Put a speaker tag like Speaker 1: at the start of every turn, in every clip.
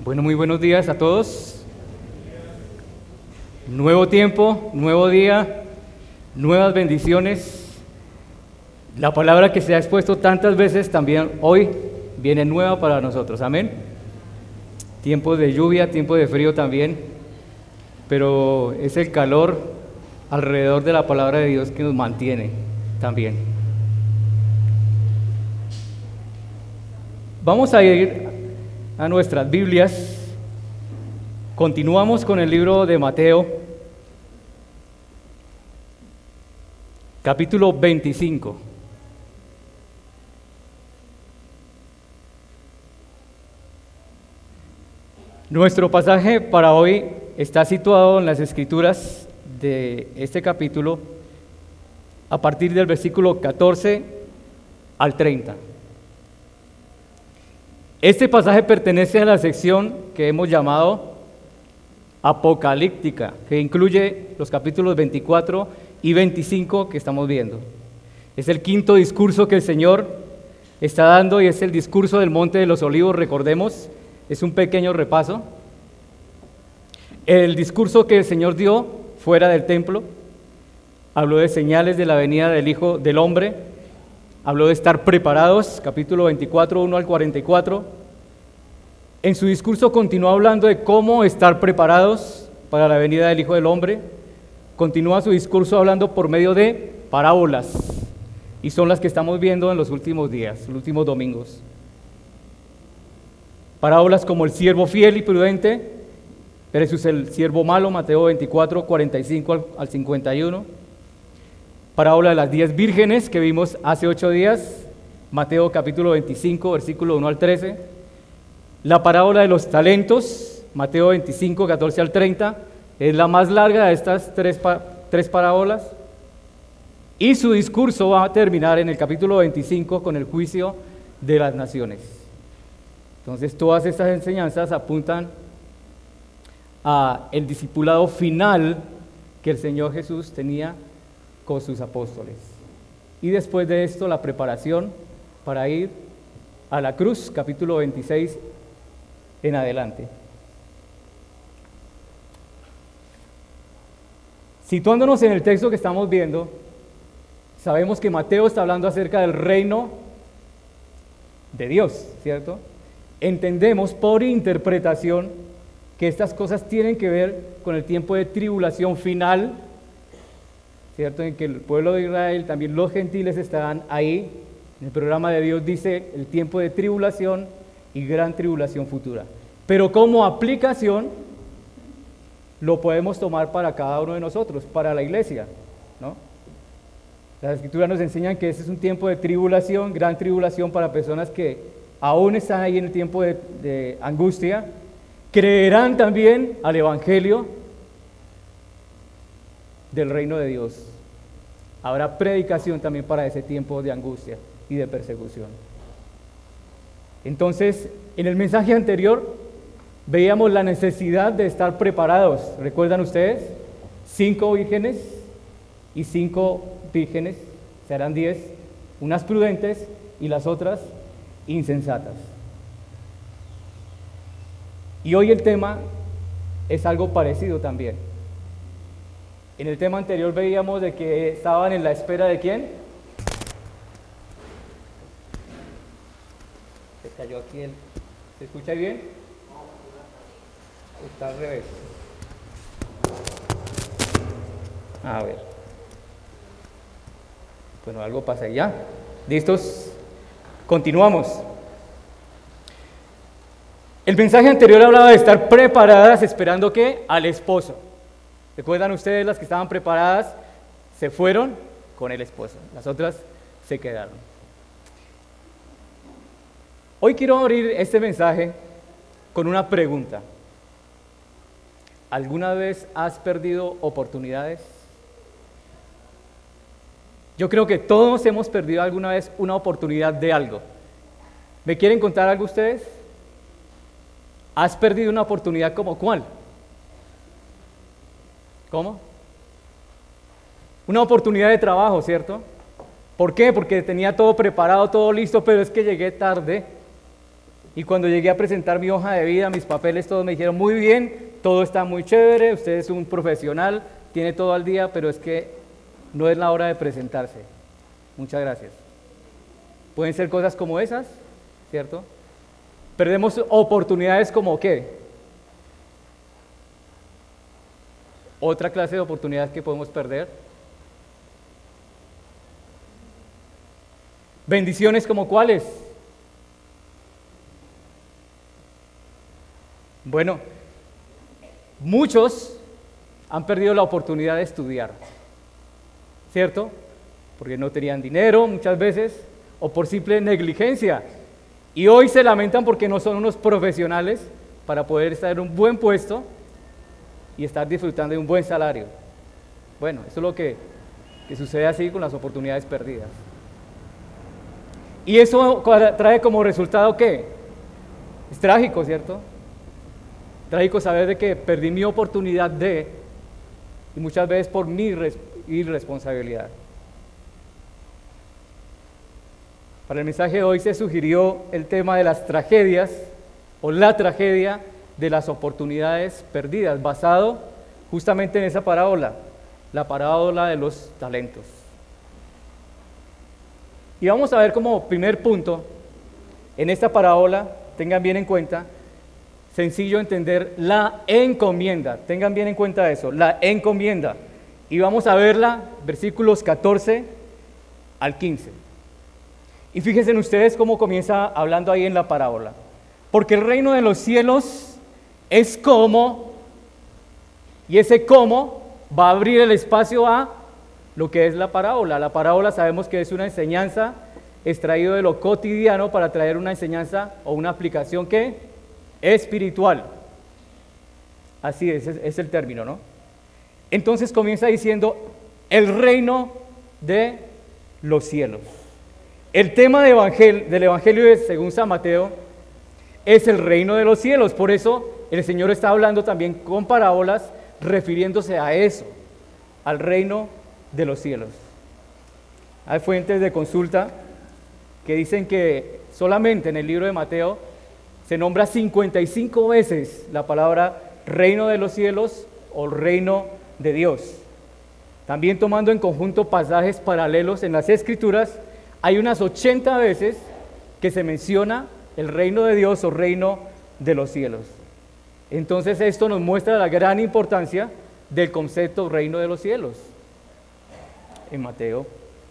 Speaker 1: Bueno, muy buenos días a todos. Nuevo tiempo, nuevo día, nuevas bendiciones. La palabra que se ha expuesto tantas veces también hoy viene nueva para nosotros. Amén. Tiempos de lluvia, tiempo de frío también, pero es el calor alrededor de la palabra de Dios que nos mantiene también. Vamos a ir a nuestras Biblias. Continuamos con el libro de Mateo, capítulo 25. Nuestro pasaje para hoy está situado en las Escrituras de este capítulo a partir del versículo 14 al 30. Este pasaje pertenece a la sección que hemos llamado apocalíptica, que incluye los capítulos 24 y 25 que estamos viendo. Es el quinto discurso que el Señor está dando y es el discurso del Monte de los Olivos, recordemos, es un pequeño repaso. El discurso que el Señor dio fuera del templo, habló de señales de la venida del Hijo del Hombre, habló de estar preparados, capítulo 24, 1 al 44. En su discurso continuó hablando de cómo estar preparados para la venida del Hijo del Hombre. Continúa su discurso hablando por medio de parábolas, y son las que estamos viendo en los últimos días, los últimos domingos. Parábolas como el siervo fiel y prudente versus el siervo malo, Mateo 24, 45 al 51. Parábola de las 10 vírgenes que vimos hace 8 días, Mateo capítulo 25, versículo 1 al 13. La parábola de los talentos, Mateo 25, 14 al 30, es la más larga de estas tres parábolas. Y su discurso va a terminar en el capítulo 25 con el juicio de las naciones. Entonces, todas estas enseñanzas apuntan a el discipulado final que el Señor Jesús tenía con sus apóstoles. Y después de esto, la preparación para ir a la cruz, capítulo 26 en adelante. Situándonos en el texto que estamos viendo, sabemos que Mateo está hablando acerca del reino de Dios, ¿cierto? Entendemos por interpretación que estas cosas tienen que ver con el tiempo de tribulación final, ¿cierto? En que el pueblo de Israel, también los gentiles estarán ahí. En el programa de Dios dice el tiempo de tribulación y gran tribulación futura. Pero como aplicación lo podemos tomar para cada uno de nosotros, para la iglesia, ¿no? Las Escrituras nos enseñan que ese es un tiempo de tribulación, gran tribulación para personas que aún están ahí en el tiempo de angustia. Creerán también al Evangelio del reino de Dios. Habrá predicación también para ese tiempo de angustia y de persecución. Entonces, en el mensaje anterior veíamos la necesidad de estar preparados. ¿Recuerdan ustedes? 5 vírgenes y 5 vírgenes, serán 10, unas prudentes y las otras insensatas. Y hoy el tema es algo parecido también. En el tema anterior veíamos de que estaban en la espera de ¿quién? Se cayó aquí ¿se escucha bien? Está al revés. A ver. Bueno, algo pasa ahí ya. ¿Listos? Continuamos. El mensaje anterior hablaba de estar preparadas esperando ¿qué? Al esposo. ¿Recuerdan ustedes? Las que estaban preparadas se fueron con el esposo, las otras se quedaron. Hoy quiero abrir este mensaje con una pregunta. ¿Alguna vez has perdido oportunidades? Yo creo que todos hemos perdido alguna vez una oportunidad de algo. ¿Me quieren contar algo ustedes? ¿Has perdido una oportunidad como cuál? ¿Cómo? Una oportunidad de trabajo, ¿cierto? ¿Por qué? Porque tenía todo preparado, todo listo, pero es que llegué tarde. Y cuando llegué a presentar mi hoja de vida, mis papeles, todos me dijeron, muy bien, todo está muy chévere, usted es un profesional, tiene todo al día, pero es que no es la hora de presentarse. Muchas gracias. Pueden ser cosas como esas, ¿cierto? Perdemos oportunidades como ¿qué? Otra clase de oportunidades que podemos perder. Bendiciones como ¿cuáles? Bueno, muchos han perdido la oportunidad de estudiar, ¿cierto? Porque no tenían dinero muchas veces o por simple negligencia. Y hoy se lamentan porque no son unos profesionales para poder estar en un buen puesto y estar disfrutando de un buen salario. Bueno, eso es lo que sucede así con las oportunidades perdidas. Y eso trae como resultado ¿qué? Es trágico, ¿cierto? Trágico saber de que perdí mi oportunidad y muchas veces por mi irresponsabilidad. Para el mensaje de hoy se sugirió el tema de las tragedias o la tragedia de las oportunidades perdidas, basado justamente en esa parábola, la parábola de los talentos. Y vamos a ver como primer punto, en esta parábola, tengan bien en cuenta, sencillo entender la encomienda, tengan bien en cuenta eso, la encomienda. Y vamos a verla, versículos 14 al 15. Y fíjense ustedes cómo comienza hablando ahí en la parábola. Porque el reino de los cielos es como, y ese cómo va a abrir el espacio a lo que es la parábola. La parábola sabemos que es una enseñanza extraída de lo cotidiano para traer una enseñanza o una aplicación que espiritual. Así es el término, ¿no? Entonces comienza diciendo el reino de los cielos. El tema del Evangelio según San Mateo es el reino de los cielos. Por eso el Señor está hablando también con parábolas refiriéndose a eso, al reino de los cielos. Hay fuentes de consulta que dicen que solamente en el libro de Mateo se nombra 55 veces la palabra reino de los cielos o reino de Dios. También tomando en conjunto pasajes paralelos en las Escrituras, hay unas 80 veces que se menciona el reino de Dios o reino de los cielos. Entonces esto nos muestra la gran importancia del concepto reino de los cielos en Mateo.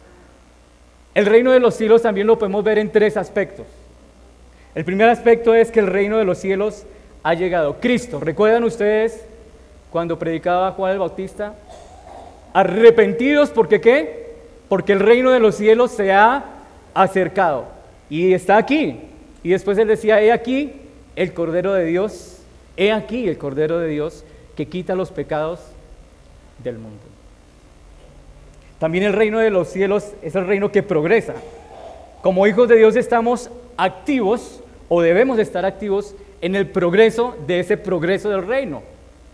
Speaker 1: El reino de los cielos también lo podemos ver en tres aspectos. El primer aspecto es que el reino de los cielos ha llegado. Cristo, ¿recuerdan ustedes cuando predicaba Juan el Bautista? Arrepentidos, ¿porque qué? Porque el reino de los cielos se ha acercado y está aquí. Y después él decía, he aquí el Cordero de Dios, he aquí el Cordero de Dios que quita los pecados del mundo. También el reino de los cielos es el reino que progresa. Como hijos de Dios estamos activos o debemos estar activos en el progreso de ese progreso del reino.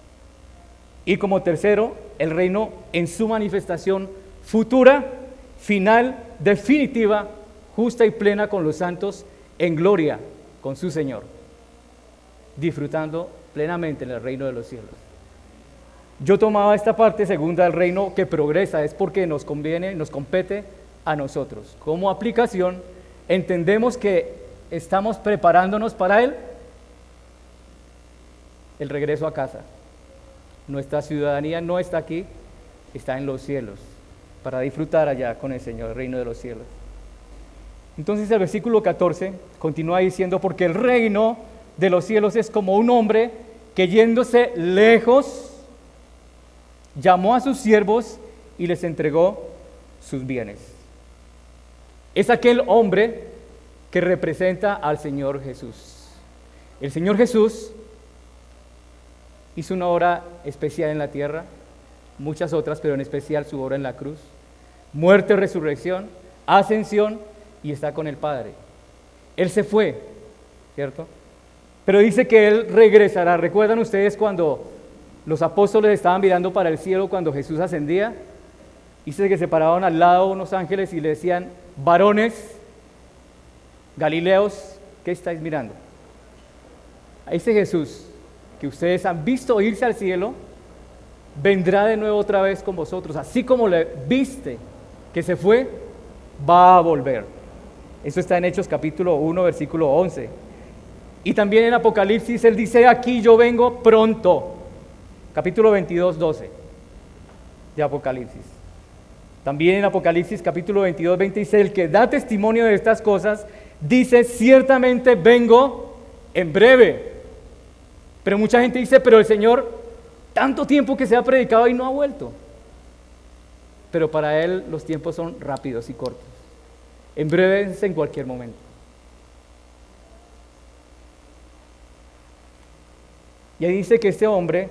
Speaker 1: Y como tercero, el reino en su manifestación futura, final, definitiva, justa y plena con los santos en gloria con su Señor, disfrutando plenamente en el reino de los cielos. Yo tomaba esta parte segunda del reino que progresa, es porque nos conviene, nos compete a nosotros. Como aplicación, entendemos que estamos preparándonos para el regreso a casa. Nuestra ciudadanía no está aquí, está en los cielos, para disfrutar allá con el Señor, el reino de los cielos. Entonces el versículo 14 continúa diciendo, porque el reino de los cielos es como un hombre que yéndose lejos, llamó a sus siervos y les entregó sus bienes. Es aquel hombre que representa al Señor Jesús. El Señor Jesús hizo una obra especial en la tierra, muchas otras, pero en especial su obra en la cruz. Muerte, resurrección, ascensión y está con el Padre. Él se fue, ¿cierto? Pero dice que Él regresará. ¿Recuerdan ustedes cuando los apóstoles estaban mirando para el cielo cuando Jesús ascendía? Dice que se paraban al lado unos ángeles y le decían, varones, Galileos, ¿qué estáis mirando? a ese Jesús que ustedes han visto irse al cielo, vendrá de nuevo otra vez con vosotros. Así como le viste que se fue, va a volver. Eso está en Hechos capítulo 1, versículo 11. Y también en Apocalipsis él dice, aquí yo vengo pronto. Capítulo 22, 12 de Apocalipsis. También en Apocalipsis capítulo 22, 20 dice, el que da testimonio de estas cosas, dice, ciertamente vengo en breve. Pero mucha gente dice, pero el Señor, tanto tiempo que se ha predicado y no ha vuelto. Pero para Él los tiempos son rápidos y cortos. En breve es en cualquier momento. Y ahí dice que este hombre,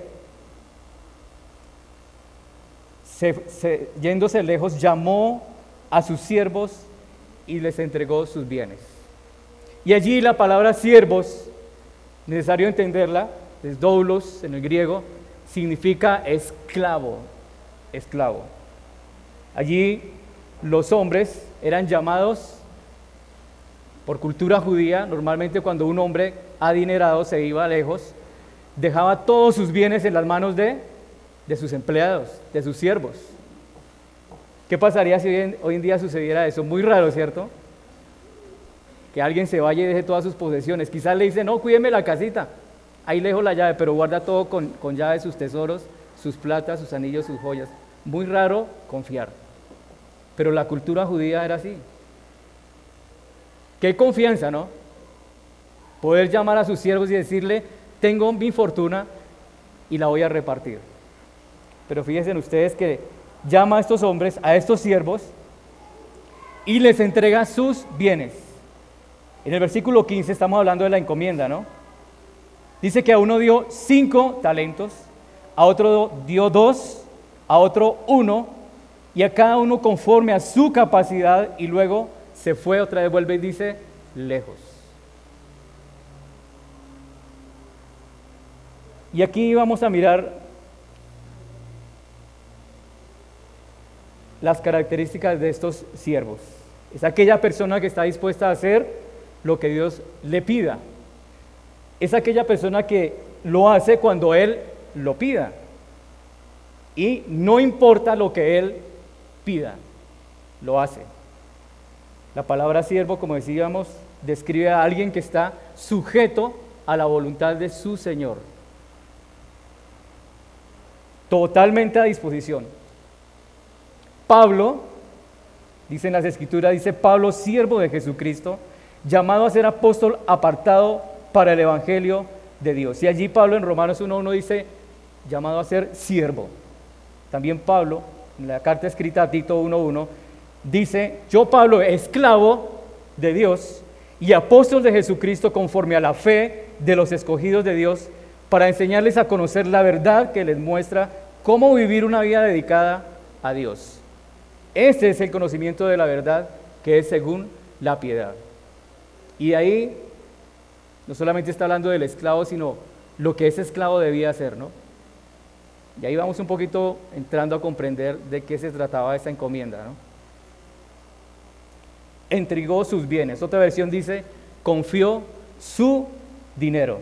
Speaker 1: yéndose lejos, llamó a sus siervos y les entregó sus bienes. Y allí la palabra siervos, necesario entenderla, es doulos en el griego, significa esclavo, esclavo. Allí los hombres eran llamados, por cultura judía, normalmente cuando un hombre adinerado se iba lejos, dejaba todos sus bienes en las manos de sus empleados, de sus siervos. ¿Qué pasaría si hoy en día sucediera eso? Muy raro, ¿cierto? Que alguien se vaya y deje todas sus posesiones. Quizás le dice, no, cuídeme la casita, ahí le dejo la llave, pero guarda todo con llave, sus tesoros, sus platas, sus anillos, sus joyas. Muy raro confiar. Pero la cultura judía era así. Qué confianza, ¿no? Poder llamar a sus siervos y decirle, tengo mi fortuna y la voy a repartir. Pero fíjense ustedes que llama a estos hombres, a estos siervos, y les entrega sus bienes. En el versículo 15 estamos hablando de la encomienda, ¿no? Dice que a uno dio 5 talentos, a otro dio 2, a otro 1, y a cada uno conforme a su capacidad, y luego se fue, otra vez vuelve y dice, lejos. Y aquí vamos a mirar las características de estos siervos. Es aquella persona que está dispuesta a hacer lo que Dios le pida. Es aquella persona que lo hace cuando Él lo pida. Y no importa lo que Él pida, lo hace. La palabra siervo, como decíamos, describe a alguien que está sujeto a la voluntad de su Señor. Totalmente a disposición. Pablo, dice en las Escrituras, dice Pablo, siervo de Jesucristo, llamado a ser apóstol, apartado para el Evangelio de Dios. Y allí Pablo en Romanos 1:1 dice, llamado a ser siervo. También Pablo, en la carta escrita a Tito 1:1, dice, yo Pablo, esclavo de Dios y apóstol de Jesucristo conforme a la fe de los escogidos de Dios, para enseñarles a conocer la verdad que les muestra cómo vivir una vida dedicada a Dios. Este es el conocimiento de la verdad que es según la piedad. Y ahí no solamente está hablando del esclavo, sino lo que ese esclavo debía hacer, ¿no? Y ahí vamos un poquito entrando a comprender de qué se trataba esta encomienda, ¿no? Entregó sus bienes. Otra versión dice, confió su dinero.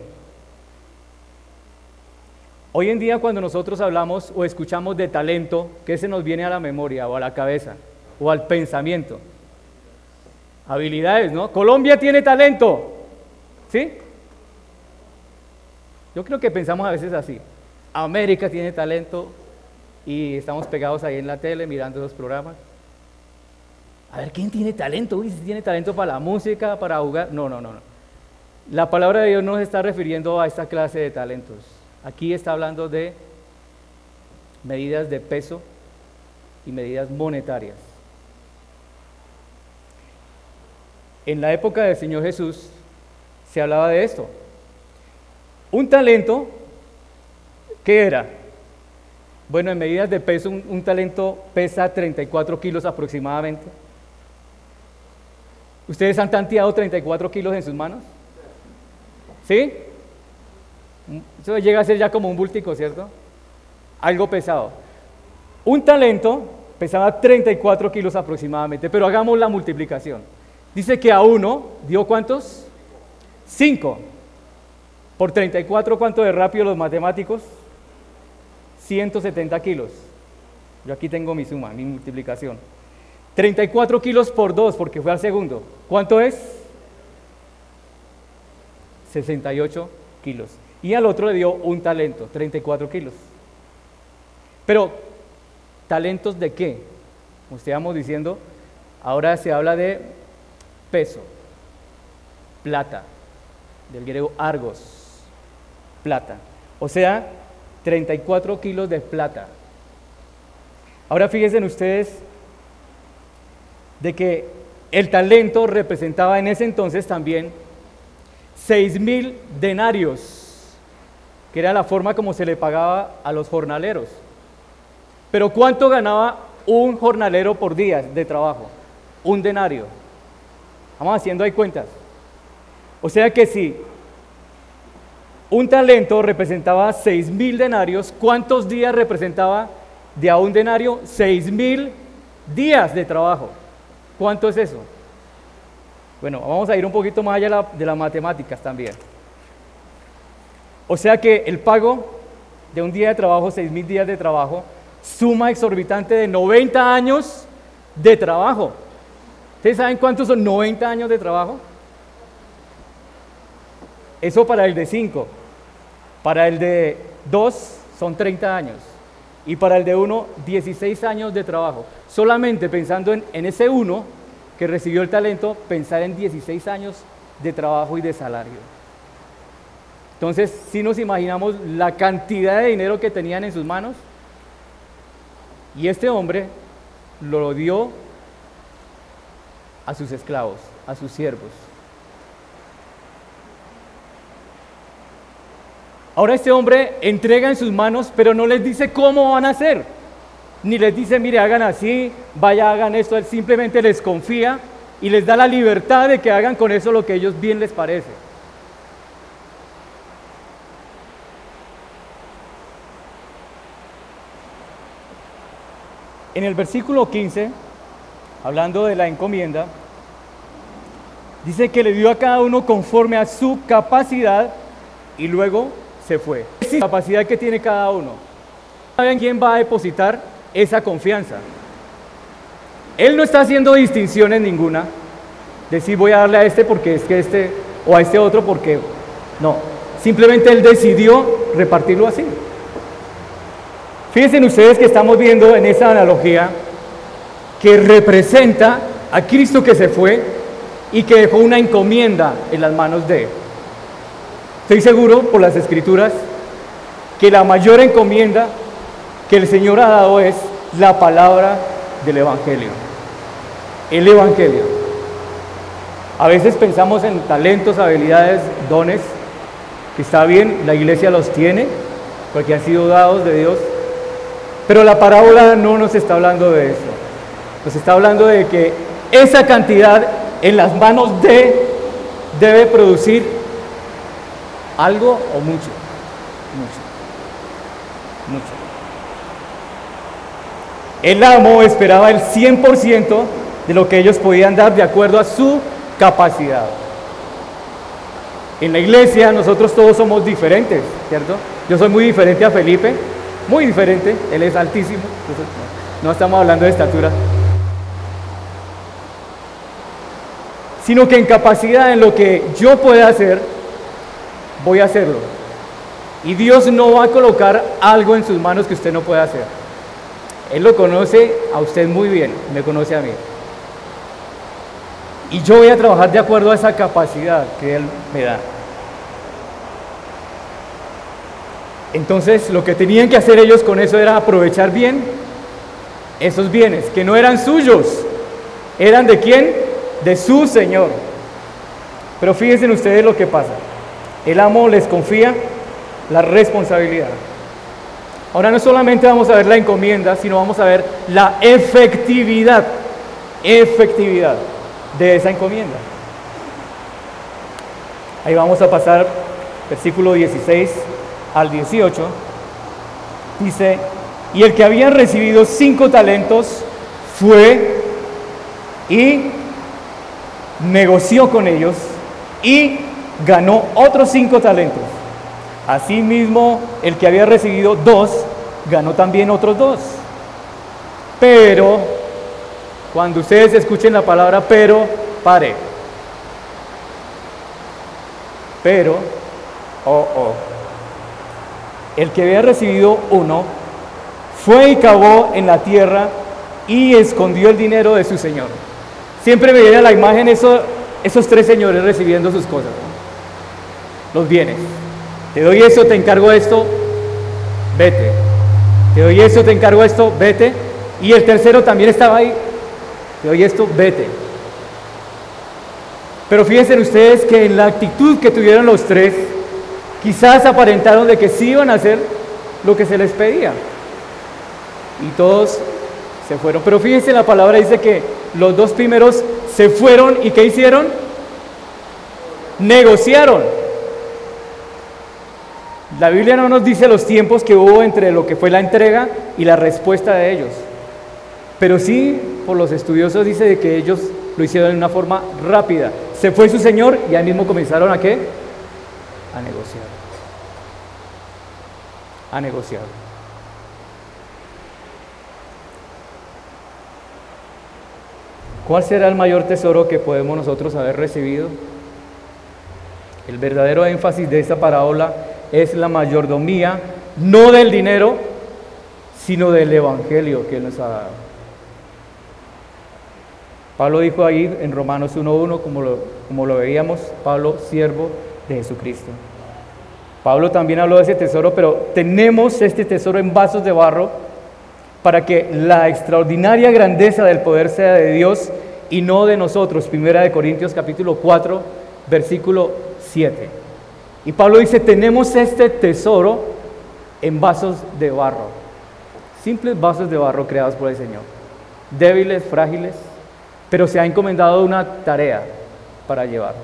Speaker 1: Hoy en día cuando nosotros hablamos o escuchamos de talento, ¿qué se nos viene a la memoria o a la cabeza o al pensamiento? Habilidades, ¿no? Colombia tiene talento, ¿sí? Yo creo que pensamos a veces así. América tiene talento y estamos pegados ahí en la tele mirando esos programas. A ver, ¿quién tiene talento? Uy, si tiene talento para la música, para jugar. No. La palabra de Dios no se está refiriendo a esta clase de talentos. Aquí está hablando de medidas de peso y medidas monetarias. En la época del Señor Jesús se hablaba de esto. Un talento, ¿qué era? Bueno, en medidas de peso, un talento pesa 34 kilos aproximadamente. ¿Ustedes han tanteado 34 kilos en sus manos? ¿Sí? Eso llega a ser ya como un bultico, ¿cierto? Algo pesado. Un talento pesaba 34 kilos aproximadamente, pero hagamos la multiplicación. Dice que a uno dio ¿cuántos? 5. Por 34, ¿cuánto de rápido los matemáticos? 170 kilos. Yo aquí tengo mi suma, mi multiplicación. 34 kilos por 2, porque fue al segundo. ¿Cuánto es? 68 kilos. Y al otro le dio un talento, 34 kilos. Pero, ¿talentos de qué? Como estábamos diciendo, ahora se habla de peso, plata, del griego argos, plata. O sea, 34 kilos de plata. Ahora fíjense ustedes de que el talento representaba en ese entonces también 6,000 denarios, que era la forma como se le pagaba a los jornaleros. Pero ¿cuánto ganaba un jornalero por día de trabajo? Un denario. Vamos haciendo ahí cuentas. O sea que si un talento representaba 6,000 denarios, ¿cuántos días representaba de a un denario? 6,000 días de trabajo. ¿Cuánto es eso? Bueno, vamos a ir un poquito más allá de las matemáticas también. O sea que el pago de un día de trabajo, 6,000 días de trabajo, suma exorbitante de 90 años de trabajo. ¿Ustedes saben cuántos son 90 años de trabajo? Eso para el de 5. Para el de 2 son 30 años. Y para el de 1, 16 años de trabajo. Solamente pensando en ese uno que recibió el talento, pensar en 16 años de trabajo y de salario. Entonces, si nos imaginamos la cantidad de dinero que tenían en sus manos, y este hombre lo dio a sus esclavos, a sus siervos. Ahora este hombre entrega en sus manos, pero no les dice cómo van a hacer. Ni les dice, mire, hagan así, vaya, hagan esto. Él simplemente les confía y les da la libertad de que hagan con eso lo que a ellos bien les parece. En el versículo 15, hablando de la encomienda, dice que le dio a cada uno conforme a su capacidad y luego se fue. La capacidad que tiene cada uno. ¿Saben quién va a depositar esa confianza? Él no está haciendo distinciones ninguna, decir voy a darle a este porque es que este, o a este otro porque no. Simplemente él decidió repartirlo así. Fíjense ustedes que estamos viendo en esa analogía que representa a Cristo que se fue y que dejó una encomienda en las manos de él. Estoy seguro por las Escrituras que la mayor encomienda que el Señor ha dado es la palabra del Evangelio. El Evangelio. A veces pensamos en talentos, habilidades, dones, que está bien, la iglesia los tiene, porque han sido dados de Dios, pero la parábola no nos está hablando de eso. Nos está hablando de que esa cantidad en las manos de debe producir algo o mucho. El amo esperaba el 100% de lo que ellos podían dar de acuerdo a su capacidad. En la iglesia nosotros todos somos diferentes, ¿cierto? Yo soy muy diferente a Felipe, muy diferente, él es altísimo, entonces no estamos hablando de estatura, sino que en capacidad, en lo que yo pueda hacer, voy a hacerlo. Y Dios no va a colocar algo en sus manos que usted no pueda hacer. Él lo conoce a usted muy bien, me conoce a mí. Y yo voy a trabajar de acuerdo a esa capacidad que Él me da. Entonces, lo que tenían que hacer ellos con eso era aprovechar bien esos bienes, que no eran suyos, eran ¿de quién? De su Señor. Pero fíjense ustedes lo que pasa. El amo les confía la responsabilidad. Ahora no solamente vamos a ver la encomienda, sino vamos a ver la efectividad de esa encomienda. Ahí vamos a pasar, versículo 16 al 18, dice, y el que había recibido 5 talentos fue y negoció con ellos y ganó otros 5 talentos. Asimismo, el que había recibido 2, ganó también otros 2. Pero, cuando ustedes escuchen la palabra pero, pare. Pero, el que había recibido 1, fue y cavó en la tierra y escondió el dinero de su señor. Siempre me viene a la imagen esos 3 señores recibiendo sus cosas, ¿no? Los bienes. Te doy eso, te encargo esto, vete. Te doy eso, te encargo esto, vete. Y el tercero también estaba ahí. Te doy esto, vete. Pero fíjense ustedes que en la actitud que tuvieron los 3, quizás aparentaron de que sí iban a hacer lo que se les pedía. Y todos se fueron. Pero fíjense, la palabra dice que los 2 primeros se fueron y ¿qué hicieron? Negociaron. La Biblia no nos dice los tiempos que hubo entre lo que fue la entrega y la respuesta de ellos. Pero sí, por los estudiosos dice de que ellos lo hicieron de una forma rápida. Se fue su señor y ahí mismo comenzaron ¿a qué? A negociar. A negociar. ¿Cuál será el mayor tesoro que podemos nosotros haber recibido? El verdadero énfasis de esta parábola es la mayordomía, no del dinero, sino del evangelio que Él nos ha dado. Pablo dijo ahí en Romanos 1:1, como lo veíamos, Pablo, siervo de Jesucristo. Pablo también habló de ese tesoro, pero tenemos este tesoro en vasos de barro para que la extraordinaria grandeza del poder sea de Dios y no de nosotros. 1 Corintios capítulo 4, versículo 7. Y Pablo dice, tenemos este tesoro en vasos de barro. Simples vasos de barro creados por el Señor. Débiles, frágiles, pero se ha encomendado una tarea para llevarlo.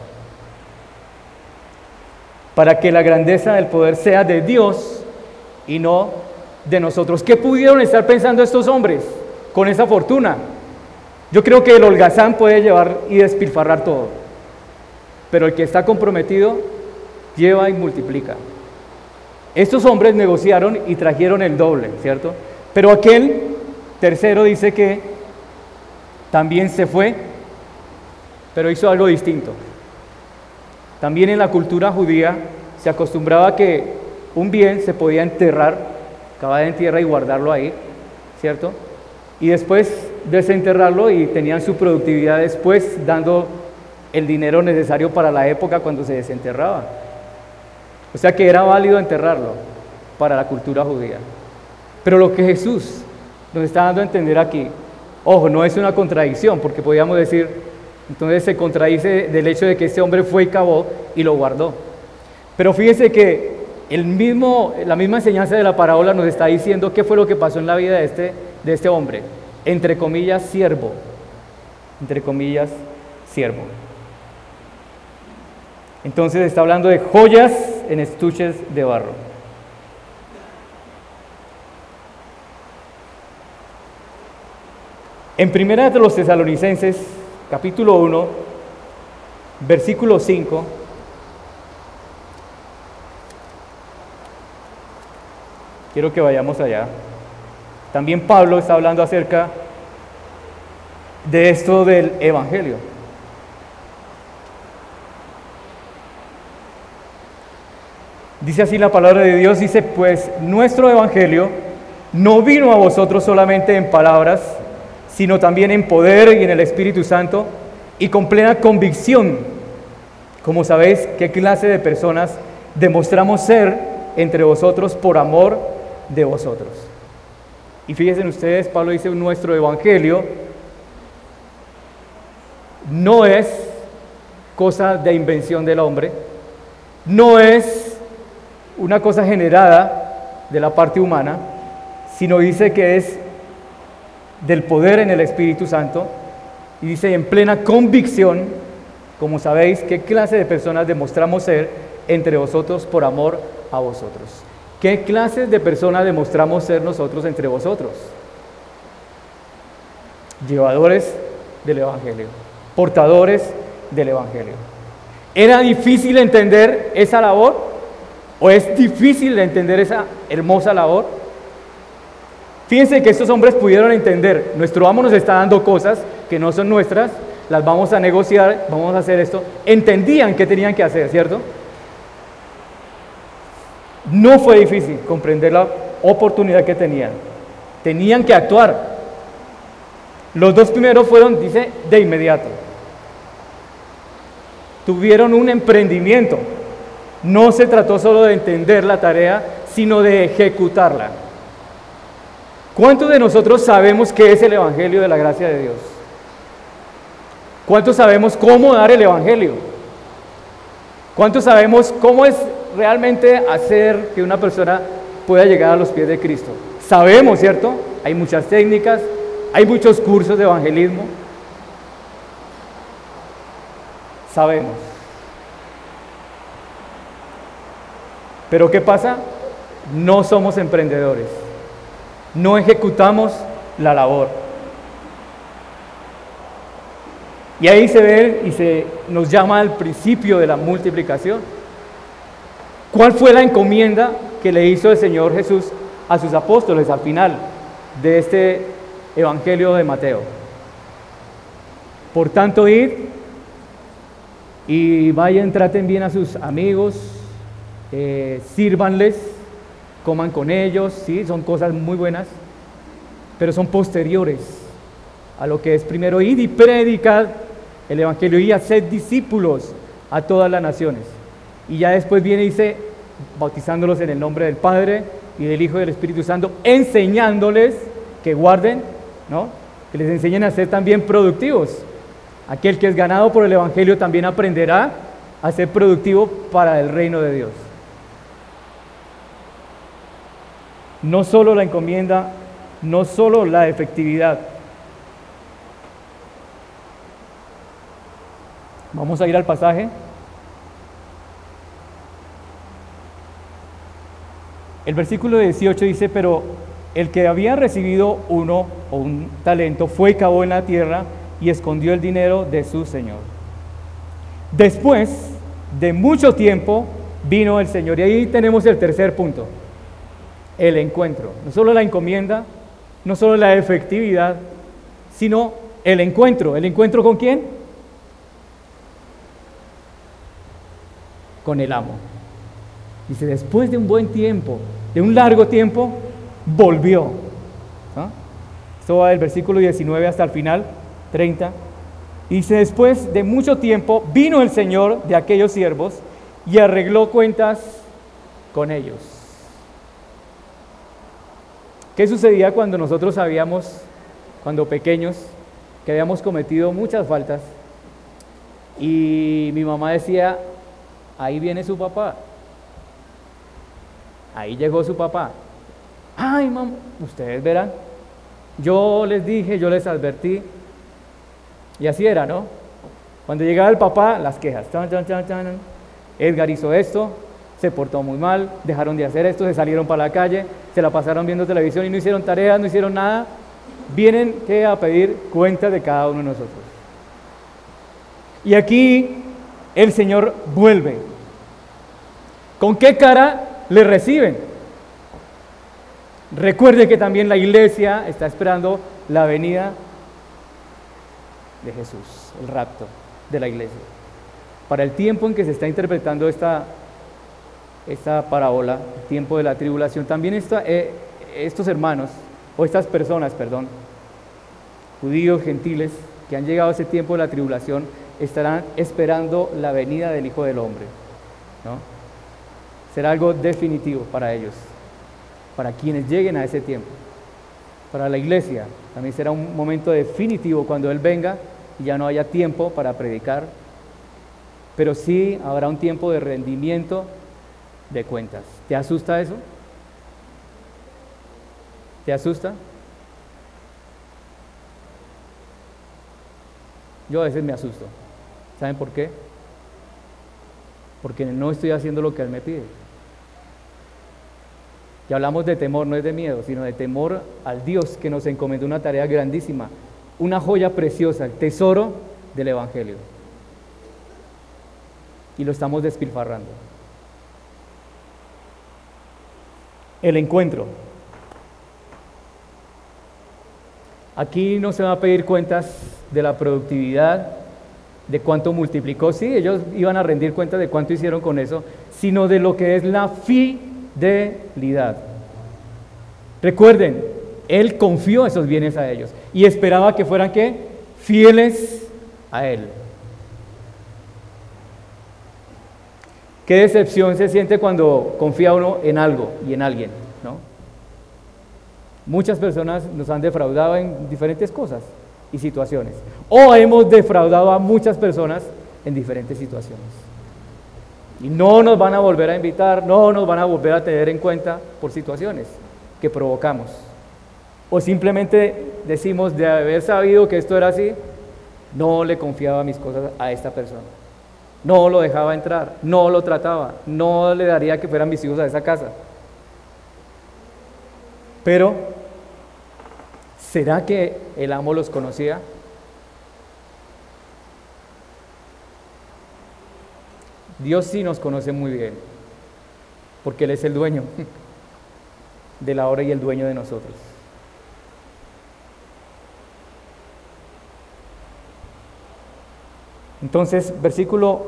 Speaker 1: Para que la grandeza del poder sea de Dios y no de nosotros. ¿Qué pudieron estar pensando estos hombres con esa fortuna? Yo creo que el holgazán puede llevar y despilfarrar todo, pero el que está comprometido lleva y multiplica. Estos hombres negociaron y trajeron el doble, ¿cierto? Pero aquel tercero dice que también se fue, pero hizo algo distinto. También en la cultura judía se acostumbraba que un bien se podía enterrar, cavar en tierra y guardarlo ahí, ¿cierto? Y después desenterrarlo y tenían su productividad después, dando el dinero necesario para la época cuando se desenterraba. O sea que era válido enterrarlo para la cultura judía. Pero lo que Jesús nos está dando a entender aquí, ojo, no es una contradicción, porque podríamos decir, entonces se contradice del hecho de que este hombre fue y cavó y lo guardó. Pero fíjese que la misma enseñanza de la parábola nos está diciendo qué fue lo que pasó en la vida de este hombre, entre comillas, siervo. Entre comillas, siervo. Entonces está hablando de joyas en estuches de barro. En Primera de los Tesalonicenses, capítulo 1, versículo 5, quiero que vayamos allá. También Pablo está hablando acerca de esto del evangelio. Dice así la palabra de Dios, dice, pues nuestro evangelio no vino a vosotros solamente en palabras, sino también en poder y en el Espíritu Santo, y con plena convicción, como sabéis qué clase de personas demostramos ser entre vosotros por amor de vosotros. Y fíjense ustedes, Pablo dice, nuestro evangelio no es cosa de invención del hombre, no es una cosa generada de la parte humana, sino dice que es del poder en el Espíritu Santo, y dice en plena convicción, como sabéis qué clase de personas demostramos ser entre vosotros por amor a vosotros. ¿Qué clases de personas demostramos ser nosotros entre vosotros? Llevadores del evangelio, portadores del evangelio. ¿Era difícil entender esa labor? ¿O es difícil de entender esa hermosa labor? Fíjense que estos hombres pudieron entender, nuestro amo nos está dando cosas que no son nuestras, las vamos a negociar, vamos a hacer esto. Entendían qué tenían que hacer, ¿cierto? No fue difícil comprender la oportunidad que tenían. Tenían que actuar. Los dos primeros fueron, dice, de inmediato. Tuvieron un emprendimiento. No se trató solo de entender la tarea, sino de ejecutarla. ¿Cuántos de nosotros sabemos qué es el Evangelio de la gracia de Dios? ¿Cuántos sabemos cómo dar el Evangelio? ¿Cuántos sabemos cómo es realmente hacer que una persona pueda llegar a los pies de Cristo? Sabemos, ¿cierto? Hay muchas técnicas, hay muchos cursos de evangelismo. Sabemos. Pero ¿qué pasa? No somos emprendedores. No ejecutamos la labor. Y ahí se ve y se nos llama al principio de la multiplicación. ¿Cuál fue la encomienda que le hizo el Señor Jesús a sus apóstoles al final de este Evangelio de Mateo? Por tanto, id y vayan, traten bien a sus amigos, sírvanles, coman con ellos, ¿sí? Son cosas muy buenas, pero son posteriores a lo que es primero id y predicad el Evangelio y haced discípulos a todas las naciones. Y ya después viene y dice, bautizándolos en el nombre del Padre y del Hijo y del Espíritu Santo, enseñándoles que guarden, ¿no? Que les enseñen a ser también productivos. Aquel que es ganado por el Evangelio también aprenderá a ser productivo para el reino de Dios. No solo la encomienda, no solo la efectividad. Vamos a ir al pasaje. El versículo 18 dice, pero el que había recibido uno o un talento fue y cavó en la tierra y escondió el dinero de su señor. Después de mucho tiempo vino el Señor. Y ahí tenemos el tercer punto, el encuentro. No solo la encomienda, no solo la efectividad, sino el encuentro. ¿El encuentro con quién? Con el amo. Dice, después de un buen tiempo, de un largo tiempo, volvió. ¿No? Esto va del versículo 19 hasta el final, 30. Dice, después de mucho tiempo, vino el Señor de aquellos siervos y arregló cuentas con ellos. ¿Qué sucedía cuando nosotros sabíamos, cuando pequeños, que habíamos cometido muchas faltas? Y mi mamá decía, ahí viene su papá. Ahí llegó su papá. Ay, mamá, ustedes verán. Yo les dije, yo les advertí. Y así era, ¿no? Cuando llegaba el papá, las quejas. Chan, chan, chan, chan. Edgar hizo esto, se portó muy mal, dejaron de hacer esto, se salieron para la calle, se la pasaron viendo televisión y no hicieron tareas, no hicieron nada. Vienen a pedir cuentas de cada uno de nosotros. Y aquí el Señor vuelve. ¿Con qué cara le reciben? Recuerde que también la iglesia está esperando la venida de Jesús, el rapto de la iglesia. Para el tiempo en que se está interpretando esta parábola, el tiempo de la tribulación, también estos hermanos, o estas personas, perdón, judíos, gentiles, que han llegado a ese tiempo de la tribulación, estarán esperando la venida del Hijo del Hombre, ¿no? Será algo definitivo para ellos, para quienes lleguen a ese tiempo. Para la iglesia también será un momento definitivo cuando Él venga y ya no haya tiempo para predicar, pero sí habrá un tiempo de rendimiento de cuentas. ¿Te asusta eso? ¿Te asusta? Yo a veces me asusto. ¿Saben por qué? Porque no estoy haciendo lo que Él me pide. Y hablamos de temor, no es de miedo, sino de temor al Dios que nos encomendó una tarea grandísima, una joya preciosa, el tesoro del Evangelio. Y lo estamos despilfarrando. el encuentro. Aquí no se va a pedir cuentas de la productividad, de cuánto multiplicó, sí, ellos iban a rendir cuentas de cuánto hicieron con eso, sino de lo que es la fidelidad. Recuerden, él confió esos bienes a ellos y esperaba que fueran, ¿qué? Fieles a él. Qué decepción se siente cuando confía uno en algo y en alguien, ¿no? Muchas personas nos han defraudado en diferentes cosas y situaciones. O hemos defraudado a muchas personas en diferentes situaciones. Y no nos van a volver a invitar, no nos van a volver a tener en cuenta por situaciones que provocamos. O simplemente decimos, de haber sabido que esto era así, no le confiaba mis cosas a esta persona. No lo dejaba entrar, no lo trataba, no le daría que fueran mis hijos a esa casa. Pero, ¿será que el amo los conocía? Dios sí nos conoce muy bien, porque Él es el dueño de la hora y el dueño de nosotros. Entonces, versículo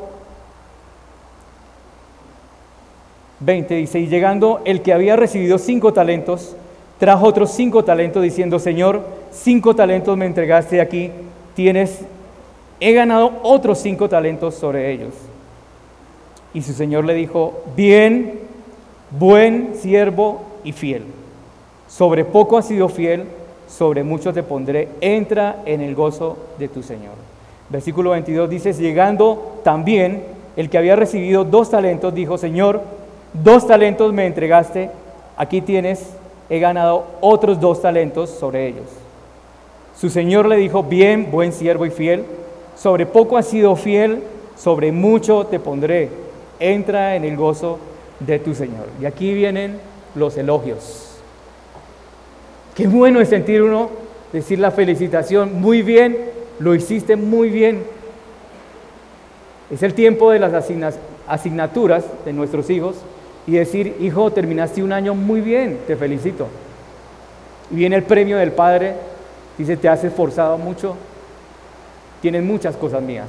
Speaker 1: 20 dice, y llegando el que había recibido 5 talentos, trajo otros 5 talentos diciendo, Señor, 5 talentos me entregaste aquí, he ganado otros 5 talentos sobre ellos. Y su Señor le dijo, bien, buen siervo y fiel. Sobre poco has sido fiel, sobre mucho te pondré, entra en el gozo de tu Señor. Versículo 22 dice, llegando también el que había recibido 2 talentos, dijo, Señor, 2 talentos me entregaste, aquí he ganado otros 2 talentos sobre ellos. Su Señor le dijo, bien, buen siervo y fiel, sobre poco has sido fiel, sobre mucho te pondré, entra en el gozo de tu Señor. Y aquí vienen los elogios. Qué bueno es sentir uno decir la felicitación, muy bien, lo hiciste muy bien. Es el tiempo de las asignaturas de nuestros hijos y decir, hijo, terminaste un año muy bien, te felicito. Y viene el premio del padre, dice, te has esforzado mucho, tienes muchas cosas mías.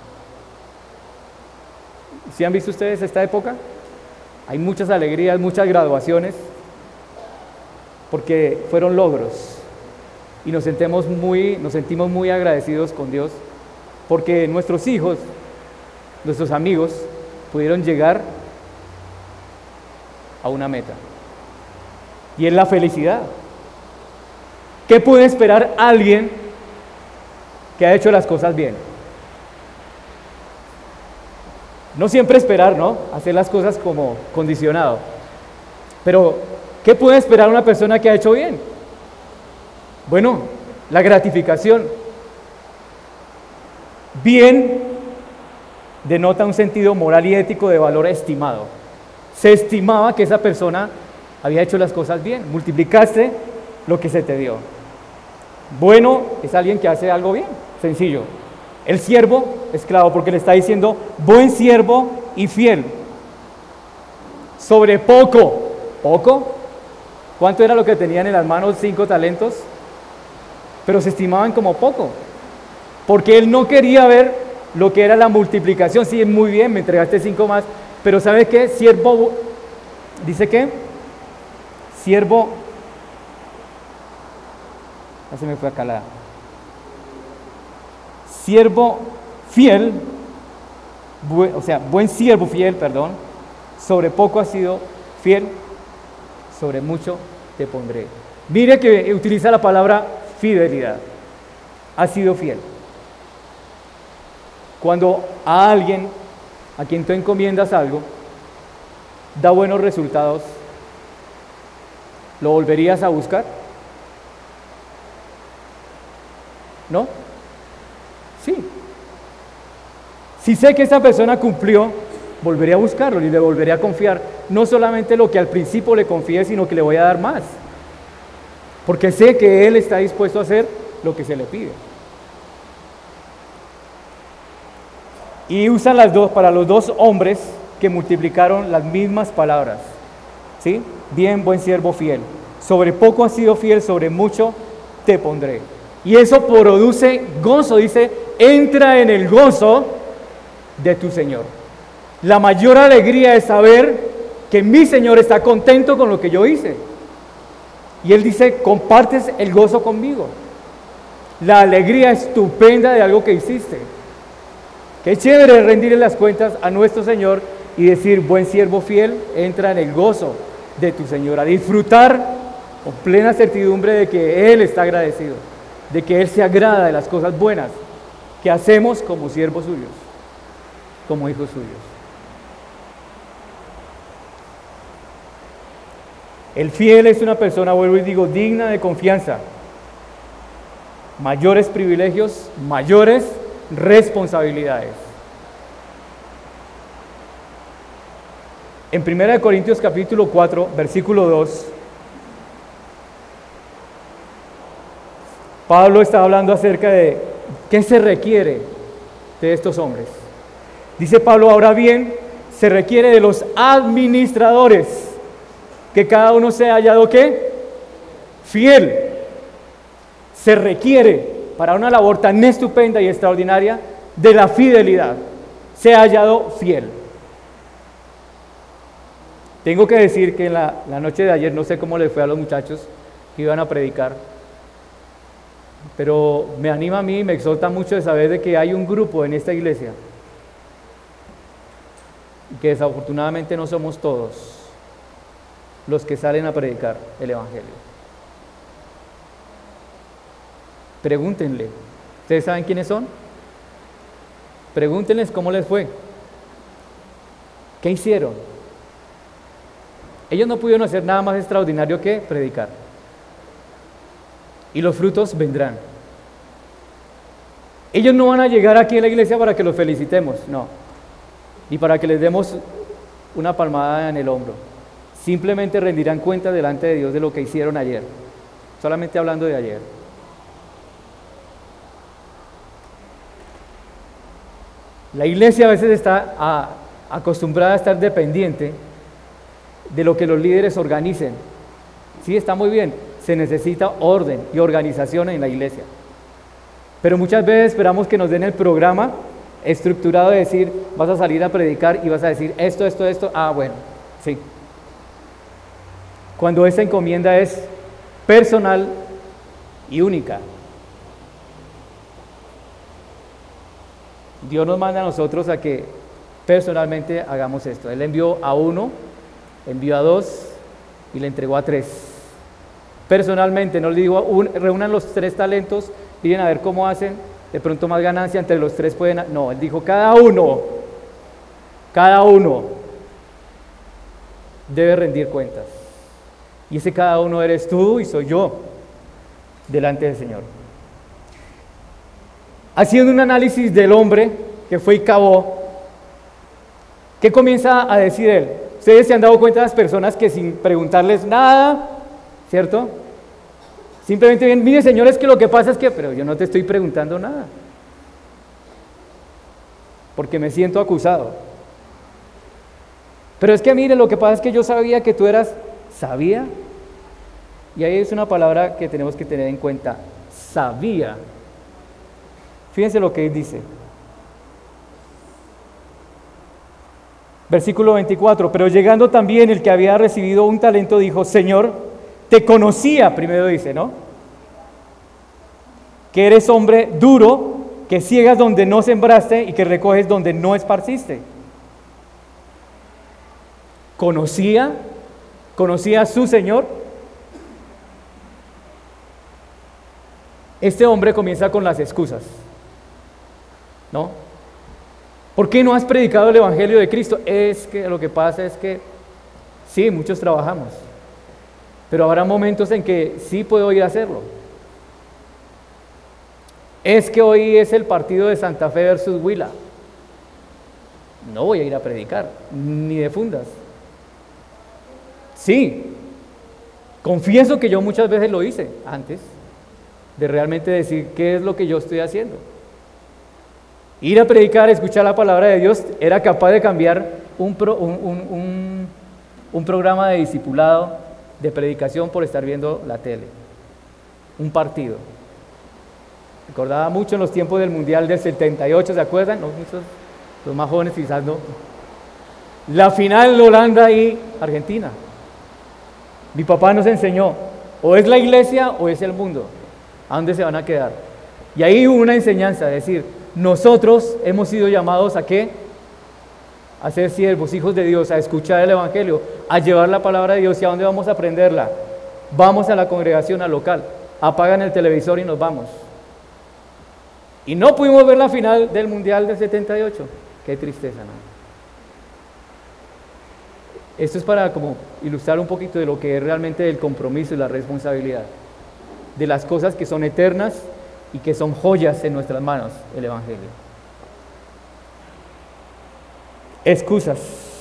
Speaker 1: ¿Sí han visto ustedes esta época? Hay muchas alegrías, muchas graduaciones, porque fueron logros. Y nos sentimos muy agradecidos con Dios, porque nuestros hijos, nuestros amigos, pudieron llegar a una meta. Y es la felicidad. ¿Qué puede esperar alguien que ha hecho las cosas bien? No siempre esperar, ¿no? Hacer las cosas como condicionado. Pero, ¿qué puede esperar una persona que ha hecho bien? Bueno, la gratificación. Bien denota un sentido moral y ético de valor estimado. Se estimaba que esa persona había hecho las cosas bien. Multiplicaste lo que se te dio. Bueno es alguien que hace algo bien, sencillo. El siervo, esclavo, porque le está diciendo, buen siervo y fiel. Sobre poco. ¿Poco? ¿Cuánto era lo que tenían en las manos? 5 talentos. Pero se estimaban como poco. Porque él no quería ver lo que era la multiplicación. Sí, muy bien, me entregaste 5 más. Pero ¿sabe qué? Siervo, ¿dice qué? Siervo, ya se me fue acá siervo fiel, buen siervo fiel, perdón, sobre poco has sido fiel, sobre mucho te pondré. Mire que utiliza la palabra fidelidad, has sido fiel. Cuando a alguien a quien tú encomiendas algo, da buenos resultados, ¿lo volverías a buscar? ¿No? Sí. Si sé que esa persona cumplió, volveré a buscarlo y le volveré a confiar. No solamente lo que al principio le confié, sino que le voy a dar más. Porque sé que él está dispuesto a hacer lo que se le pide. Y usan para los 2 hombres que multiplicaron las mismas palabras. ¿Sí? bien, buen siervo fiel. Sobre poco has sido fiel, sobre mucho te pondré. Y eso produce gozo, dice, entra en el gozo de tu Señor. La mayor alegría es saber que mi Señor está contento con lo que yo hice. Y Él dice, compartes el gozo conmigo. La alegría estupenda de algo que hiciste. Qué chévere rendirle las cuentas a nuestro Señor y decir, buen siervo fiel, entra en el gozo de tu Señor, a disfrutar con plena certidumbre de que Él está agradecido, de que Él se agrada de las cosas buenas que hacemos como siervos suyos, como hijos suyos. El fiel es una persona, vuelvo y digo, digna de confianza. Mayores privilegios, mayores responsabilidades. En 1 Corintios capítulo 4, versículo 2, Pablo está hablando acerca de qué se requiere de estos hombres. Dice Pablo, ahora bien, se requiere de los administradores, que cada uno sea hallado, ¿qué? Fiel. Se requiere para una labor tan estupenda y extraordinaria de la fidelidad, sea hallado fiel. Tengo que decir que en la noche de ayer, no sé cómo les fue a los muchachos que iban a predicar, pero me anima a mí y me exhorta mucho de saber de que hay un grupo en esta iglesia, que desafortunadamente no somos todos los que salen a predicar el Evangelio. Pregúntenle, ¿ustedes saben quiénes son? Pregúntenles cómo les fue, qué hicieron. Ellos no pudieron hacer nada más extraordinario que predicar. Y los frutos vendrán. Ellos no van a llegar aquí a la iglesia para que los felicitemos, no. Ni para que les demos una palmada en el hombro. Simplemente rendirán cuenta delante de Dios de lo que hicieron ayer. Solamente hablando de ayer. La iglesia a veces está acostumbrada a estar dependiente de lo que los líderes organicen. Sí, está muy bien, se necesita orden y organización en la iglesia. Pero muchas veces esperamos que nos den el programa estructurado de decir, vas a salir a predicar y vas a decir esto, bueno, sí. Cuando esa encomienda es personal y única. Dios nos manda a nosotros a que personalmente hagamos esto. Él envió a uno, envió a dos y le entregó a tres. Personalmente, no le digo, reúnan los 3 talentos, miren a ver cómo hacen, de pronto más ganancia entre los 3 pueden... No, él dijo, cada uno debe rendir cuentas. Y ese cada uno eres tú y soy yo delante del Señor. Haciendo un análisis del hombre que fue y cavó, ¿qué comienza a decir él? Ustedes se han dado cuenta de las personas que sin preguntarles nada, ¿cierto? Simplemente bien, mire señores, que lo que pasa es que, pero yo no te estoy preguntando nada, porque me siento acusado. Pero es que mire, lo que pasa es que yo sabía que tú eras, ¿sabía? Y ahí es una palabra que tenemos que tener en cuenta, sabía. Fíjense lo que él dice. Versículo 24, pero llegando también el que había recibido un talento dijo, Señor, te conocía, primero dice, ¿no? Que eres hombre duro, que ciegas donde no sembraste y que recoges donde no esparciste. ¿Conocía a su Señor? Este hombre comienza con las excusas, ¿no? ¿Por qué no has predicado el Evangelio de Cristo? Es que lo que pasa es que sí, muchos trabajamos, pero habrá momentos en que sí puedo ir a hacerlo. Es que hoy es el partido de Santa Fe versus Huila. No voy a ir a predicar, ni de fundas. Sí, confieso que yo muchas veces lo hice antes de realmente decir qué es lo que yo estoy haciendo. Ir a predicar, escuchar la palabra de Dios, era capaz de cambiar un programa de discipulado de predicación por estar viendo la tele, un partido. Recordaba mucho en los tiempos del Mundial del 78, ¿se acuerdan? No, muchos, los más jóvenes quizás no. La final Holanda y Argentina. Mi papá nos enseñó, o es la iglesia o es el mundo, ¿a dónde se van a quedar? Y ahí hubo una enseñanza, es decir, nosotros hemos sido llamados ¿a qué? A ser siervos, hijos de Dios, a escuchar el Evangelio, a llevar la palabra de Dios. ¿Y a dónde vamos a aprenderla? Vamos a la congregación, al local, apagan el televisor y nos vamos. Y no pudimos ver la final del Mundial del 78. Qué tristeza, ¿no? Esto es para como ilustrar un poquito de lo que es realmente el compromiso y la responsabilidad, de las cosas que son eternas y que son joyas en nuestras manos, el Evangelio. Excusas.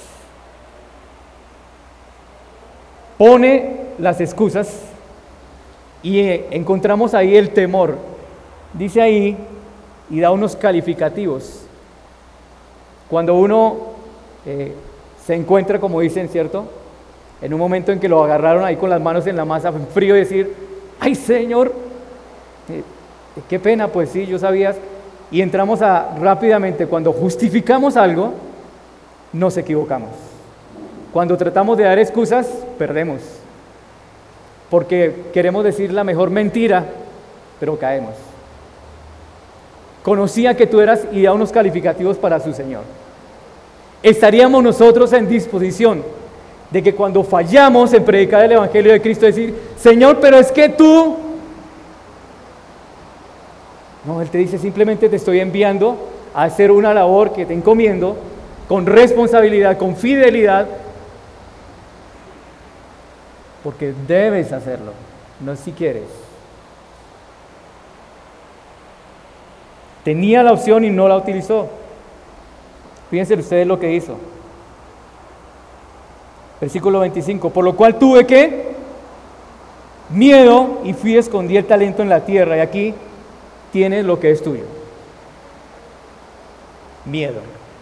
Speaker 1: Pone las excusas y encontramos ahí el temor. Dice ahí y da unos calificativos. Cuando uno se encuentra, como dicen, ¿cierto? En un momento en que lo agarraron ahí con las manos en la masa, en frío, y decir, ¡ay, Señor! ¡Qué pena! Pues sí, yo sabía. Y entramos rápidamente, cuando justificamos algo, nos equivocamos. Cuando tratamos de dar excusas, perdemos. Porque queremos decir la mejor mentira, pero caemos. Conocía que tú eras y da unos calificativos para su Señor. ¿Estaríamos nosotros en disposición de que cuando fallamos en predicar el Evangelio de Cristo decir, Señor, pero es que tú... No, Él te dice, simplemente te estoy enviando a hacer una labor que te encomiendo con responsabilidad, con fidelidad, porque debes hacerlo, no si quieres. Tenía la opción y no la utilizó. Fíjense ustedes lo que hizo. Versículo 25. Por lo cual tuve que miedo y fui escondí el talento en la tierra. Y aquí tienes lo que es tuyo. Miedo.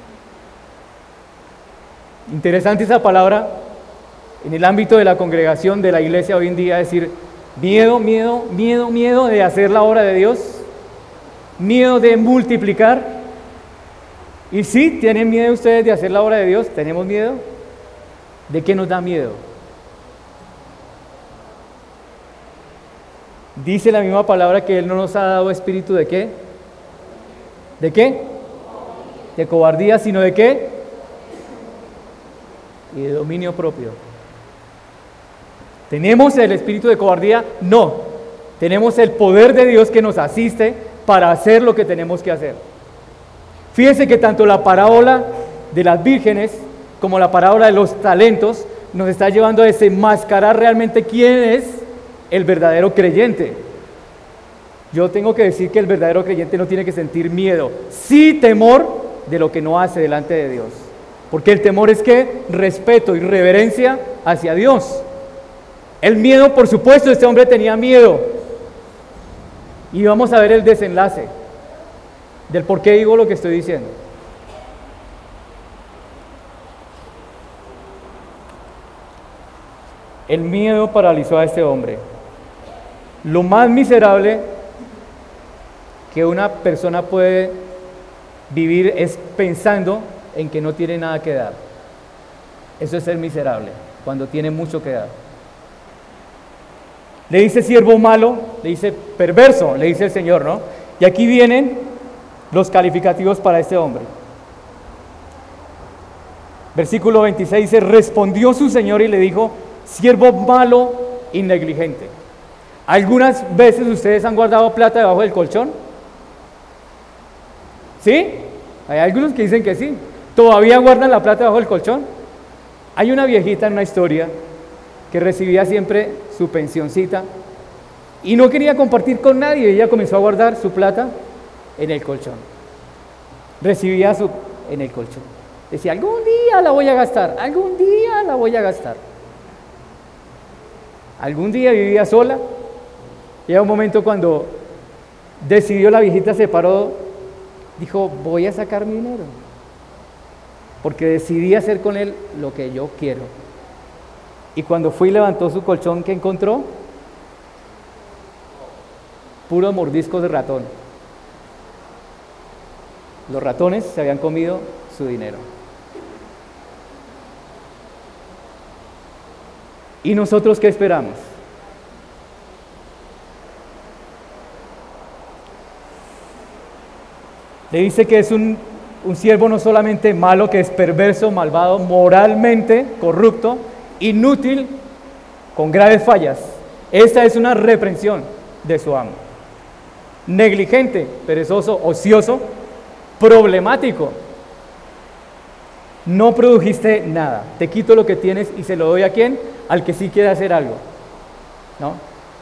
Speaker 1: Interesante esa palabra en el ámbito de la congregación de la iglesia hoy en día, decir miedo, miedo, miedo, miedo de hacer la obra de Dios, miedo de multiplicar. Y sí, ¿tienen miedo ustedes de hacer la obra de Dios? ¿Tenemos miedo? ¿De qué nos da miedo? Dice la misma palabra que Él no nos ha dado espíritu ¿de qué? ¿De qué? De cobardía, sino ¿de qué? Y de dominio propio. ¿Tenemos el espíritu de cobardía? No. Tenemos el poder de Dios que nos asiste para hacer lo que tenemos que hacer. Fíjense que tanto la parábola de las vírgenes como la parábola de los talentos nos está llevando a desenmascarar realmente quién es el verdadero creyente. Yo tengo que decir que el verdadero creyente no tiene que sentir miedo, sí temor de lo que no hace delante de Dios. Porque el temor es que respeto y reverencia hacia Dios. El miedo, por supuesto, este hombre tenía miedo. Y vamos a ver el desenlace del por qué digo lo que estoy diciendo. El miedo paralizó a este hombre. Lo más miserable que una persona puede vivir es pensando en que no tiene nada que dar. Eso es ser miserable, cuando tiene mucho que dar. Le dice siervo malo, le dice perverso, le dice el Señor, ¿no? Y aquí vienen los calificativos para este hombre. Versículo 26 dice, respondió su Señor y le dijo, siervo malo y negligente. ¿Algunas veces ustedes han guardado plata debajo del colchón? ¿Sí? Hay algunos que dicen que sí. ¿Todavía guardan la plata debajo del colchón? Hay una viejita en una historia que recibía siempre su pensioncita y no quería compartir con nadie. Ella comenzó a guardar su plata en el colchón. Recibía en el colchón. Decía, algún día la voy a gastar, algún día la voy a gastar. Algún día vivía sola. Llega un momento cuando decidió, la viejita se paró, dijo, voy a sacar mi dinero, porque decidí hacer con él lo que yo quiero. Y cuando fue y levantó su colchón, ¿qué encontró? Puros mordiscos de ratón. Los ratones se habían comido su dinero. ¿Y nosotros qué esperamos? Le dice que es un siervo no solamente malo, que es perverso, malvado, moralmente corrupto, inútil, con graves fallas. Esta es una reprensión de su amo. Negligente, perezoso, ocioso, problemático. No produjiste nada. Te quito lo que tienes y se lo doy a quién? Al que sí quiere hacer algo. ¿No?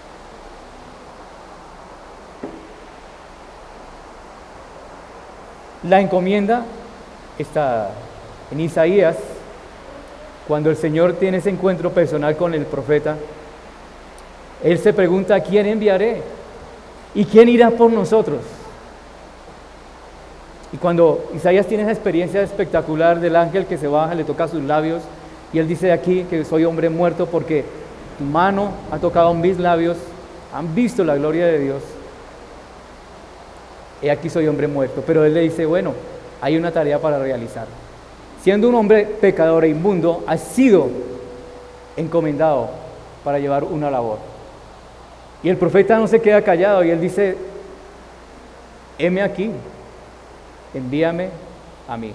Speaker 1: La encomienda está en Isaías, cuando el Señor tiene ese encuentro personal con el profeta. Él se pregunta: ¿a quién enviaré? ¿Y quién irá por nosotros? Y cuando Isaías tiene esa experiencia espectacular del ángel que se baja, le toca sus labios, y él dice aquí que soy hombre muerto porque tu mano ha tocado mis labios, han visto la gloria de Dios. He aquí soy hombre muerto. Pero él le dice: bueno, hay una tarea para realizar. Siendo un hombre pecador e inmundo, has sido encomendado para llevar una labor. Y el profeta no se queda callado y él dice: heme aquí, envíame a mí.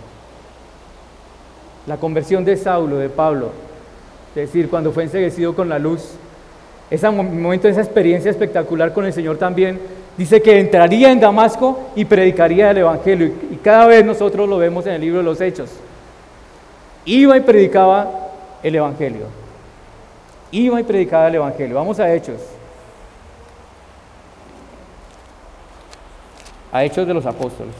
Speaker 1: La conversión de Saulo, de Pablo, es decir, cuando fue enceguecido con la luz, ese momento, esa experiencia espectacular con el Señor también, dice que entraría en Damasco y predicaría el Evangelio. Y cada vez nosotros lo vemos en el libro de los Hechos. Iba y predicaba el Evangelio. Iba y predicaba el Evangelio. Vamos a Hechos. A Hechos de los Apóstoles.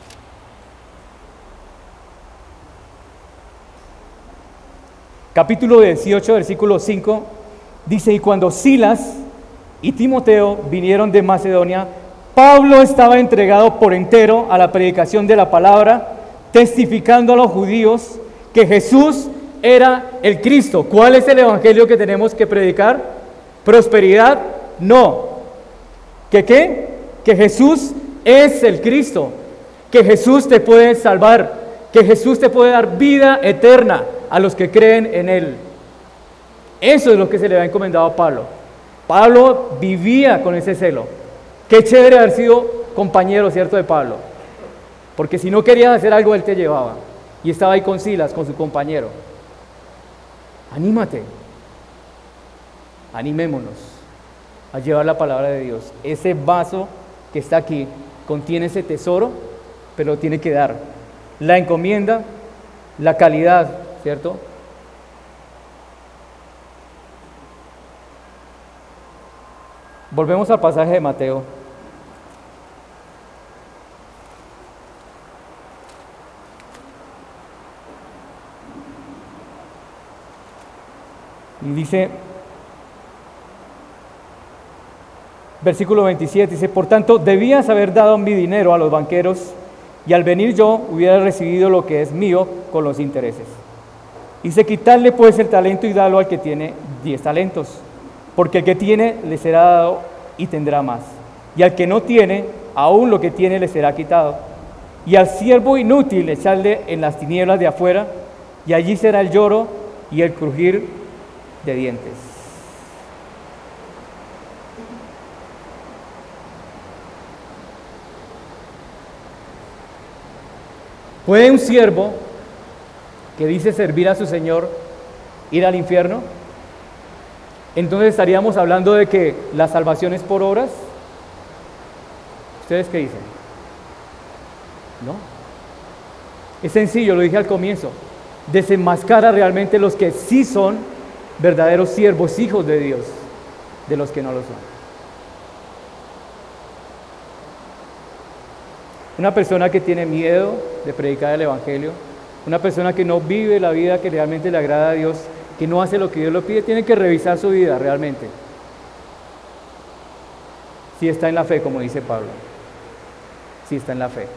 Speaker 1: Capítulo 18, versículo 5, dice: y cuando Silas y Timoteo vinieron de Macedonia, Pablo estaba entregado por entero a la predicación de la palabra, testificando a los judíos que Jesús era el Cristo. ¿Cuál es el evangelio que tenemos que predicar? ¿Prosperidad? No. ¿Que qué? Que Jesús es el Cristo, que Jesús te puede salvar, que Jesús te puede dar vida eterna a los que creen en Él. Eso es lo que se le ha encomendado a Pablo. Pablo vivía con ese celo. Qué chévere haber sido compañero, ¿cierto?, de Pablo. Porque si no querías hacer algo, él te llevaba. Y estaba ahí con Silas, con su compañero. Anímate. Animémonos a llevar la palabra de Dios. Ese vaso que está aquí contiene ese tesoro, pero lo tiene que dar. La encomienda, la calidad, ¿cierto? Volvemos al pasaje de Mateo. Y dice, versículo 27, dice: por tanto, debías haber dado mi dinero a los banqueros, y al venir yo hubiera recibido lo que es mío con los intereses. Dice: quitarle pues el talento y dalo al que tiene 10 talentos, porque el que tiene le será dado y tendrá más, y al que no tiene, aún lo que tiene le será quitado. Y al siervo inútil echarle en las tinieblas de afuera, y allí será el lloro y el crujir de dientes. ¿Puede un siervo que dice servir a su Señor ir al infierno? Entonces estaríamos hablando de que la salvación es por obras. ¿Ustedes qué dicen? No. Es sencillo, lo dije al comienzo. Desenmascara realmente los que sí son verdaderos siervos, hijos de Dios, de los que no lo son. Una persona que tiene miedo de predicar el Evangelio, una persona que no vive la vida que realmente le agrada a Dios, que no hace lo que Dios le pide, tiene que revisar su vida realmente. Si está en la fe, como dice Pablo. Si está en la fe.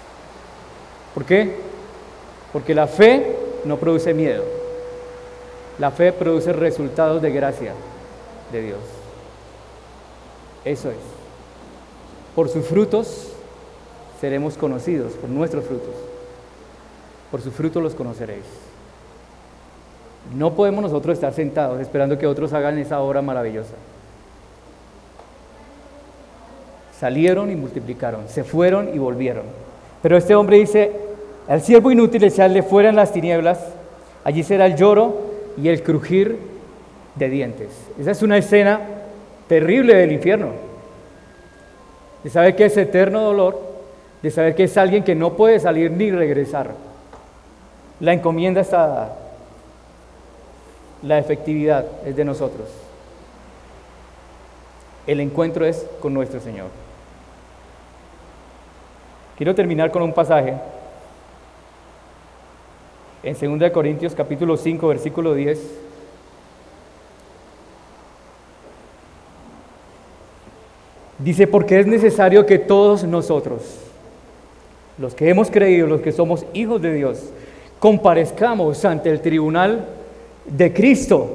Speaker 1: ¿Por qué? Porque la fe no produce miedo. La fe produce resultados de gracia de Dios. Eso es. Por sus frutos seremos conocidos, por nuestros frutos. Por sus frutos los conoceréis. No podemos nosotros estar sentados esperando que otros hagan esa obra maravillosa. Salieron y multiplicaron, se fueron y volvieron. Pero este hombre dice, al siervo inútil echarle fuera en las tinieblas, allí será el lloro y el crujir de dientes. Esa es una escena terrible del infierno. De saber que es eterno dolor, de saber que es alguien que no puede salir ni regresar. La encomienda está dada. La efectividad es de nosotros. El encuentro es con nuestro Señor. Quiero terminar con un pasaje en 2 Corintios capítulo 5, versículo 10. Dice, porque es necesario que todos nosotros, los que hemos creído, los que somos hijos de Dios, comparezcamos ante el tribunal de Cristo,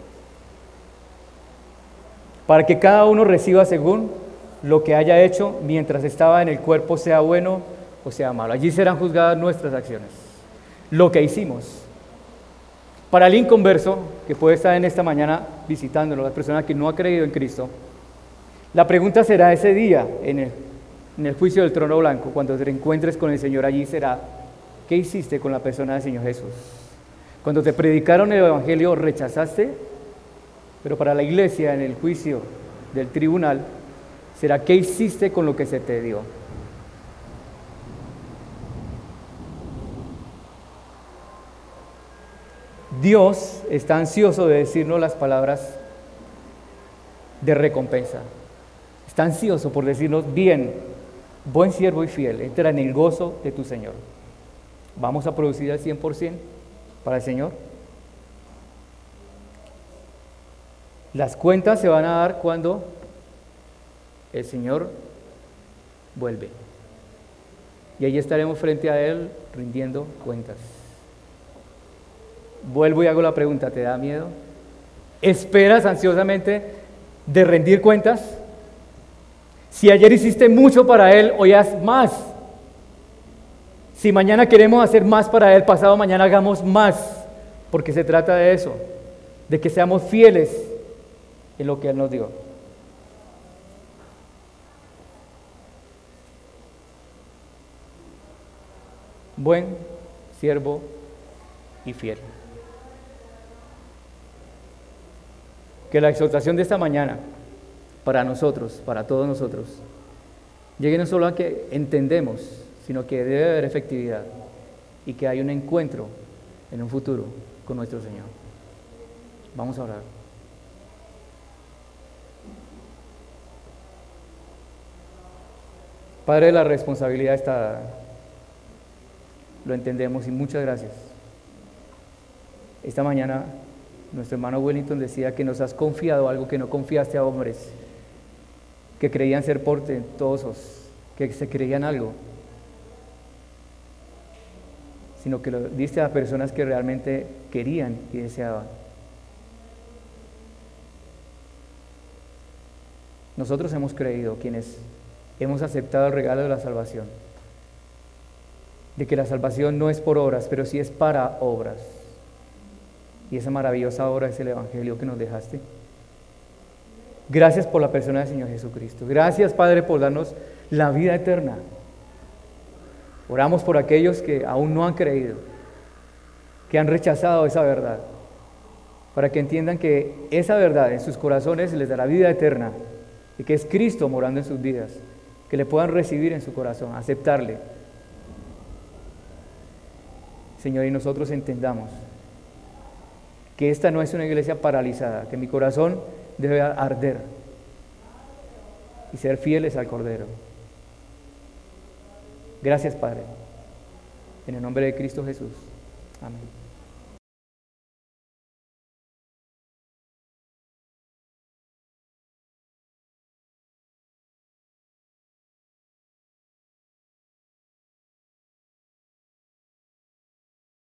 Speaker 1: para que cada uno reciba según lo que haya hecho mientras estaba en el cuerpo, sea bueno o sea malo. Allí serán juzgadas nuestras acciones, lo que hicimos. Para el inconverso, que puede estar en esta mañana visitándolo, la persona que no ha creído en Cristo, la pregunta será ese día en el juicio del trono blanco, cuando te encuentres con el Señor allí, será, ¿qué hiciste con la persona del Señor Jesús? Cuando te predicaron el Evangelio, ¿rechazaste? Pero para la iglesia, en el juicio del tribunal, será, ¿qué hiciste con lo que se te dio? Dios está ansioso de decirnos las palabras de recompensa. Está ansioso por decirnos, bien, buen siervo y fiel, entra en el gozo de tu Señor. ¿Vamos a producir al 100% para el Señor? Las cuentas se van a dar cuando el Señor vuelve. Y allí estaremos frente a Él rindiendo cuentas. Vuelvo y hago la pregunta, ¿te da miedo? ¿Esperas ansiosamente de rendir cuentas? Si ayer hiciste mucho para Él, hoy haz más. Si mañana queremos hacer más para Él, pasado mañana hagamos más, porque se trata de eso, de que seamos fieles en lo que Él nos dio. Buen siervo y fiel. Que la exhortación de esta mañana, para nosotros, para todos nosotros, llegue no solo a que entendemos, sino que debe haber efectividad y que hay un encuentro en un futuro con nuestro Señor. Vamos a orar. Padre, la responsabilidad está dada. Lo entendemos y muchas gracias. Esta mañana nuestro hermano Wellington decía que nos has confiado algo que no confiaste a hombres que creían ser portentosos, que se creían algo, sino que lo diste a personas que realmente querían y deseaban. Nosotros hemos creído, quienes hemos aceptado el regalo de la salvación, de que la salvación no es por obras, pero sí es para obras. Y esa maravillosa obra es el Evangelio que nos dejaste. Gracias por la persona del Señor Jesucristo. Gracias, Padre, por darnos la vida eterna. Oramos por aquellos que aún no han creído, que han rechazado esa verdad, para que entiendan que esa verdad en sus corazones les dará vida eterna y que es Cristo morando en sus vidas, que le puedan recibir en su corazón, aceptarle. Señor, y nosotros entendamos que esta no es una iglesia paralizada, que mi corazón debe arder y ser fieles al Cordero. Gracias, Padre. En el nombre de Cristo Jesús. Amén.